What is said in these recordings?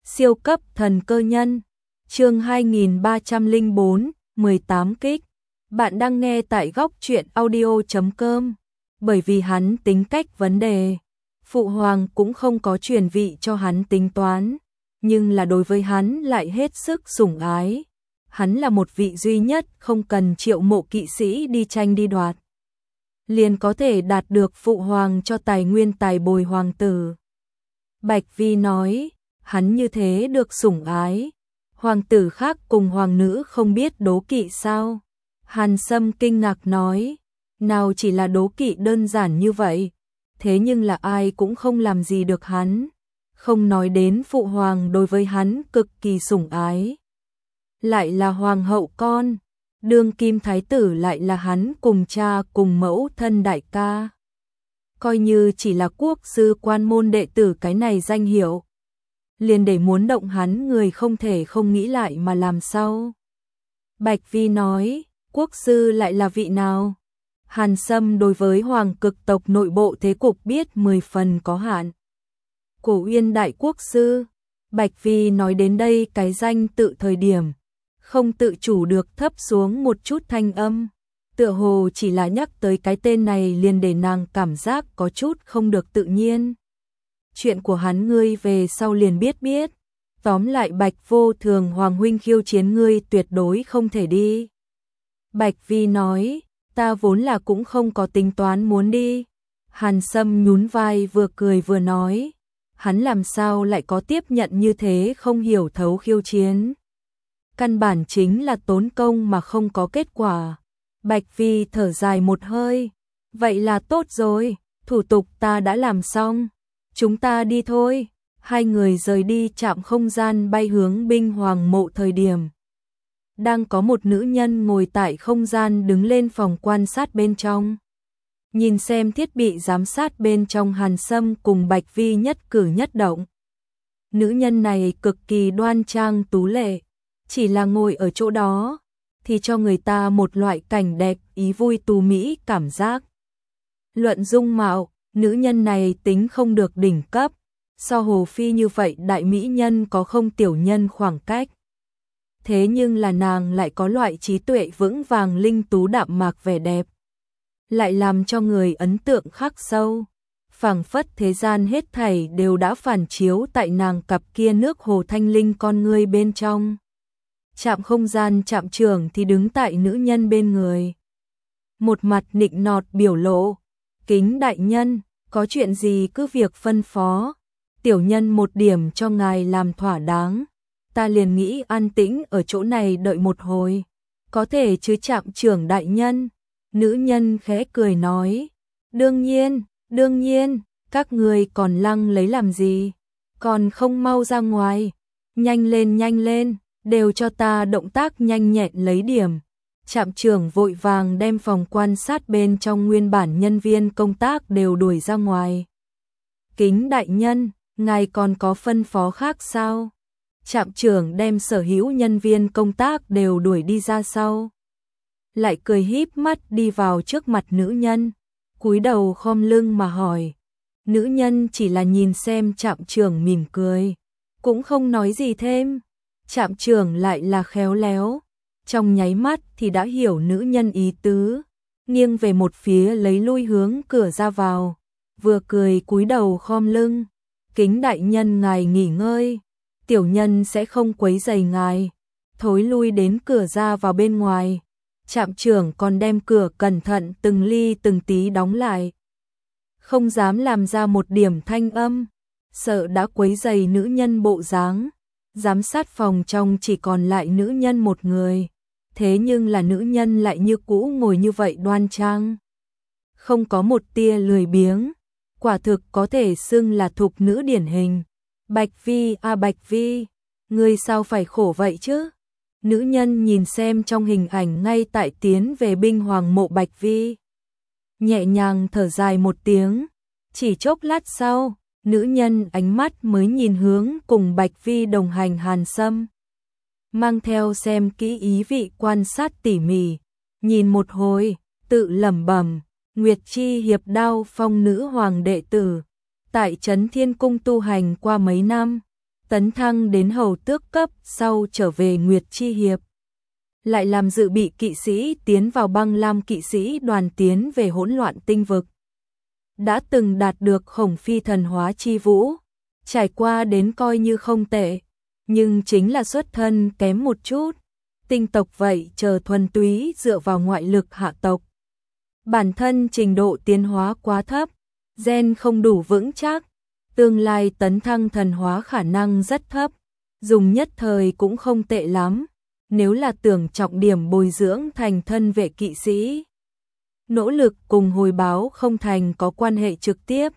Siêu cấp thần cơ nhân, chương 2304, 18 kích. Bạn đang nghe tại góc truyện audio.com. Bởi vì hắn tính cách vấn đề, Phụ Hoàng cũng không có truyền vị cho hắn tính toán, nhưng là đối với hắn lại hết sức sủng ái. Hắn là một vị duy nhất không cần triệu mộ kỵ sĩ đi tranh đi đoạt, liền có thể đạt được Phụ Hoàng cho tài nguyên tài bồi hoàng tử. Bạch Vi nói, hắn như thế được sủng ái, hoàng tử khác cùng hoàng nữ không biết đố kỵ sao? Hàn Sâm kinh ngạc nói, nào chỉ là đố kỵ đơn giản như vậy, thế nhưng là ai cũng không làm gì được hắn, không nói đến Phụ Hoàng đối với hắn cực kỳ sủng ái. Lại là hoàng hậu con, đương kim thái tử lại là hắn cùng cha cùng mẫu thân đại ca. Coi như chỉ là quốc sư quan môn đệ tử cái này danh hiệu, liền để muốn động hắn người không thể không nghĩ lại mà làm sao. Bạch Vi nói, quốc sư lại là vị nào? Hàn Sâm đối với hoàng cực tộc nội bộ thế cục biết 10 phần có hạn. Cổ Uyên đại quốc sư. Bạch Vi nói đến đây cái danh tự thời điểm, không tự chủ được thấp xuống một chút thanh âm. Tựa hồ chỉ là nhắc tới cái tên này liền để nàng cảm giác có chút không được tự nhiên. Chuyện của hắn ngươi về sau liền biết. Tóm lại Bạch vô thường hoàng huynh khiêu chiến ngươi tuyệt đối không thể đi. Bạch Vi nói, ta vốn là cũng không có tính toán muốn đi. Hàn Sâm nhún vai vừa cười vừa nói, hắn làm sao lại có tiếp nhận như thế không hiểu thấu khiêu chiến. Căn bản chính là tốn công mà không có kết quả. Bạch Vi thở dài một hơi, vậy là tốt rồi, thủ tục ta đã làm xong, chúng ta đi thôi. Hai người rời đi trạm không gian bay hướng binh hoàng mộ thời điểm. Đang có một nữ nhân ngồi tại không gian đứng lên phòng quan sát bên trong. Nhìn xem thiết bị giám sát bên trong Hàn Sâm cùng Bạch Vi nhất cử nhất động. Nữ nhân này cực kỳ đoan trang tú lệ, chỉ là ngồi ở chỗ đó thì cho người ta một loại cảnh đẹp ý vui tú mỹ cảm giác. Luận dung mạo, nữ nhân này tính không được đỉnh cấp, so Hồ Phi như vậy đại mỹ nhân có không tiểu nhân khoảng cách. Thế nhưng là nàng lại có loại trí tuệ vững vàng linh tú đạm mạc vẻ đẹp, lại làm cho người ấn tượng khắc sâu. Phảng phất thế gian hết thảy đều đã phản chiếu tại nàng cặp kia nước hồ thanh linh con ngươi bên trong. Trạm không gian trạm trưởng thì đứng tại nữ nhân bên người, một mặt nịnh nọt biểu lộ, kính đại nhân, có chuyện gì cứ việc phân phó, tiểu nhân một điểm cho ngài làm thỏa đáng, ta liền nghĩ an tĩnh ở chỗ này đợi một hồi, có thể chứ trạm trưởng đại nhân. Nữ nhân khẽ cười nói, đương nhiên, các người còn lăng lấy làm gì, còn không mau ra ngoài, nhanh lên, đều cho ta động tác nhanh nhẹn lấy điểm. Trạm trưởng vội vàng đem phòng quan sát bên trong nguyên bản nhân viên công tác đều đuổi ra ngoài. Kính đại nhân, ngài còn có phân phó khác sao? Trạm trưởng đem sở hữu nhân viên công tác đều đuổi đi ra sau. Lại cười híp mắt đi vào trước mặt nữ nhân, cúi đầu khom lưng mà hỏi. Nữ nhân chỉ là nhìn xem trạm trưởng mỉm cười, cũng không nói gì thêm. Trạm trưởng lại là khéo léo, trong nháy mắt thì đã hiểu nữ nhân ý tứ, nghiêng về một phía lấy lui hướng cửa ra vào, vừa cười cúi đầu khom lưng. Kính đại nhân ngài nghỉ ngơi, tiểu nhân sẽ không quấy rầy ngài. Thối lui đến cửa ra vào bên ngoài, trạm trưởng còn đem cửa cẩn thận từng ly từng tí đóng lại, không dám làm ra một điểm thanh âm, sợ đã quấy rầy nữ nhân bộ dáng. Giám sát phòng trong chỉ còn lại nữ nhân một người, thế nhưng là nữ nhân lại như cũ ngồi như vậy đoan trang, không có một tia lười biếng, quả thực có thể xưng là thục nữ điển hình. Bạch Vi Bạch Vi, ngươi sao phải khổ vậy chứ? Nữ nhân nhìn xem trong hình ảnh ngay tại tiến về binh hoàng mộ Bạch Vi, nhẹ nhàng thở dài một tiếng, chỉ chốc lát sau, nữ nhân ánh mắt mới nhìn hướng cùng Bạch Vi đồng hành Hàn Sâm, mang theo xem kỹ ý vị quan sát tỉ mỉ, nhìn một hồi, tự lẩm bẩm, Nguyệt Chi hiệp đao phong nữ hoàng đệ tử, tại Trấn Thiên Cung tu hành qua mấy năm, tấn thăng đến hầu tước cấp, sau trở về Nguyệt Chi Hiệp. Lại làm dự bị kỵ sĩ tiến vào băng lam kỵ sĩ đoàn tiến về hỗn loạn tinh vực. Đã từng đạt được Khổng Phi thần hóa chi vũ, trải qua đến coi như không tệ, nhưng chính là xuất thân kém một chút. Tinh tộc vậy chờ thuần túy dựa vào ngoại lực hạ tộc. Bản thân trình độ tiến hóa quá thấp, gen không đủ vững chắc, tương lai tấn thăng thần hóa khả năng rất thấp, dùng nhất thời cũng không tệ lắm, nếu là tưởng trọng điểm bồi dưỡng thành thân vệ kỵ sĩ. Nỗ lực cùng hồi báo không thành có quan hệ trực tiếp.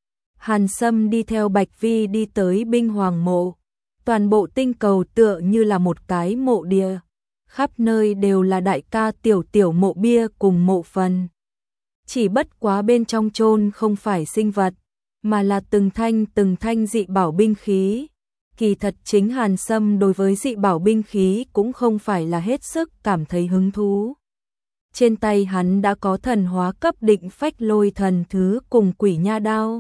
Hàn Sâm đi theo Bạch Vi đi tới Binh Hoàng mộ, toàn bộ tinh cầu tựa như là một cái mộ địa, khắp nơi đều là đại ca tiểu tiểu mộ bia cùng mộ phần. Chỉ bất quá bên trong chôn không phải sinh vật, mà là từng thanh dị bảo binh khí. Kỳ thật chính Hàn Sâm đối với dị bảo binh khí cũng không phải là hết sức cảm thấy hứng thú. Trên tay hắn đã có thần hóa cấp định phách lôi thần thứ cùng quỷ nha đao.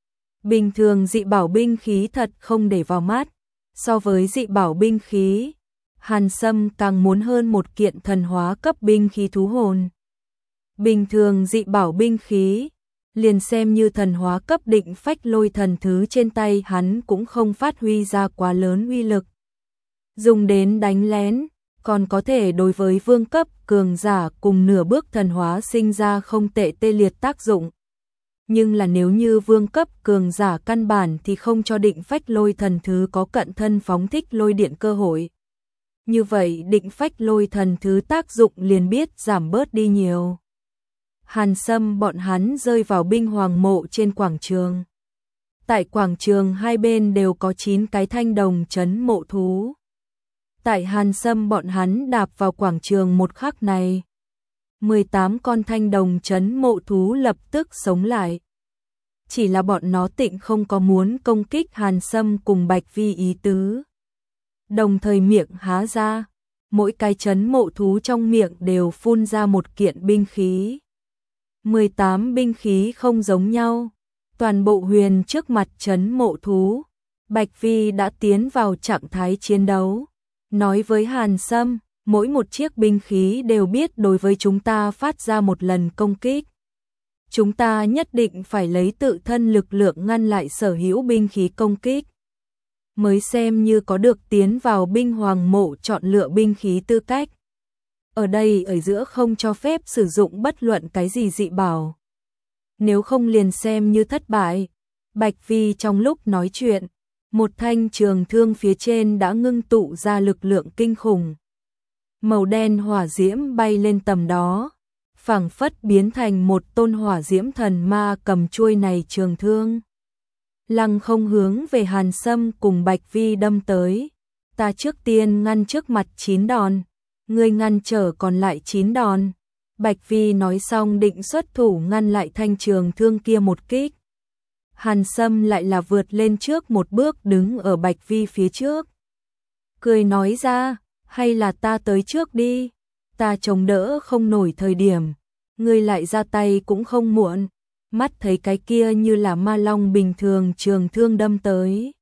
Bình thường dị bảo binh khí thật không để vào mắt. So với dị bảo binh khí, Hàn Sâm càng muốn hơn một kiện thần hóa cấp binh khí thú hồn. Bình thường dị bảo binh khí, liền xem như thần hóa cấp định phách lôi thần thứ trên tay hắn cũng không phát huy ra quá lớn uy lực. Dùng đến đánh lén, còn có thể đối với vương cấp cường giả cùng nửa bước thần hóa sinh ra không tệ tê liệt tác dụng. Nhưng là nếu như vương cấp cường giả căn bản thì không cho định phách lôi thần thứ có cận thân phóng thích lôi điện cơ hội. Như vậy định phách lôi thần thứ tác dụng liền biết giảm bớt đi nhiều. Hàn Sâm bọn hắn rơi vào Binh Hoàng mộ trên quảng trường. Tại quảng trường hai bên đều có 9 cái thanh đồng trấn mộ thú. Tại Hàn Sâm bọn hắn đạp vào quảng trường một khắc này, 18 con thanh đồng trấn mộ thú lập tức sống lại. Chỉ là bọn nó tịnh không có muốn công kích Hàn Sâm cùng Bạch Vi ý tứ. Đồng thời miệng há ra, mỗi cái trấn mộ thú trong miệng đều phun ra một kiện binh khí. 18 binh khí không giống nhau, toàn bộ huyền trước mặt trấn mộ thú. Bạch Vi đã tiến vào trạng thái chiến đấu, nói với Hàn Sâm, mỗi một chiếc binh khí đều biết đối với chúng ta phát ra một lần công kích. Chúng ta nhất định phải lấy tự thân lực lượng ngăn lại sở hữu binh khí công kích, mới xem như có được tiến vào Binh Hoàng mộ chọn lựa binh khí tư cách. Ở đây ở giữa không cho phép sử dụng bất luận cái gì dị bảo. Nếu không liền xem như thất bại. Bạch Vi trong lúc nói chuyện, một thanh trường thương phía trên đã ngưng tụ ra lực lượng kinh khủng. Màu đen hỏa diễm bay lên tầm đó, phảng phất biến thành một tôn hỏa diễm thần ma cầm chuôi này trường thương. Lăng không hướng về Hàn Sâm cùng Bạch Vi đâm tới. Ta trước tiên ngăn trước mặt 9 đòn, ngươi ngăn trở còn lại 9 đòn. Bạch Vi nói xong định xuất thủ ngăn lại thanh trường thương kia một kích. Hàn Sâm lại là vượt lên trước một bước đứng ở Bạch Vi phía trước. Cười nói ra, hay là ta tới trước đi, ta chống đỡ không nổi thời điểm, ngươi lại ra tay cũng không muộn. Mắt thấy cái kia như là ma long bình thường trường thương đâm tới.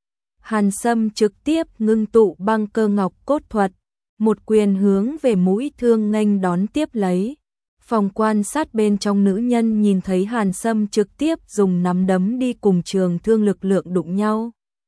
Hàn Sâm trực tiếp ngưng tụ băng cơ ngọc cốt thuật, một quyền hướng về mũi thương nghênh đón tiếp lấy. Phòng quan sát bên trong nữ nhân nhìn thấy Hàn Sâm trực tiếp dùng nắm đấm đi cùng trường thương lực lượng đụng nhau,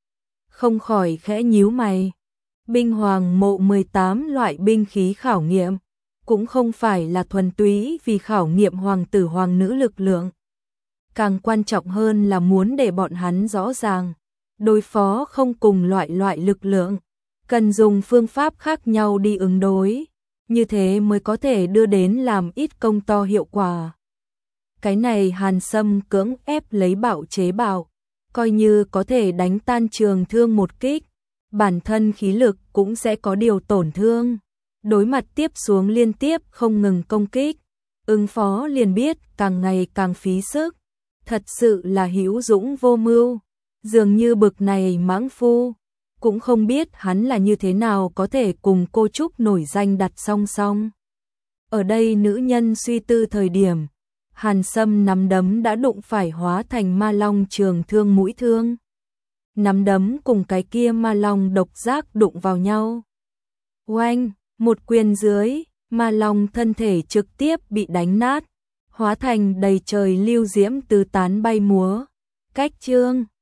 không khỏi khẽ nhíu mày. Binh Hoàng mộ 18 loại binh khí khảo nghiệm, cũng không phải là thuần túy vì khảo nghiệm hoàng tử hoàng nữ lực lượng. Càng quan trọng hơn là muốn để bọn hắn rõ ràng, đối phó không cùng loại lực lượng, cần dùng phương pháp khác nhau đi ứng đối, như thế mới có thể đưa đến làm ít công to hiệu quả. Cái này Hàn Sâm cưỡng ép lấy bạo chế bạo, coi như có thể đánh tan trường thương một kích, bản thân khí lực cũng sẽ có điều tổn thương. Đối mặt tiếp xuống liên tiếp không ngừng công kích, ứng phó liền biết càng ngày càng phí sức, thật sự là hữu dũng vô mưu. Dường như bực này mãng phu, cũng không biết hắn là như thế nào có thể cùng cô Trúc nổi danh đặt song song. Ở đây nữ nhân suy tư thời điểm, Hàn Sâm nắm đấm đã đụng phải hóa thành ma long trường thương mũi thương. nắm đấm cùng cái kia ma long độc giác đụng vào nhau. Oanh, một quyền dưới, ma long thân thể trực tiếp bị đánh nát, hóa thành đầy trời lưu diễm tứ tán bay múa. Cách chương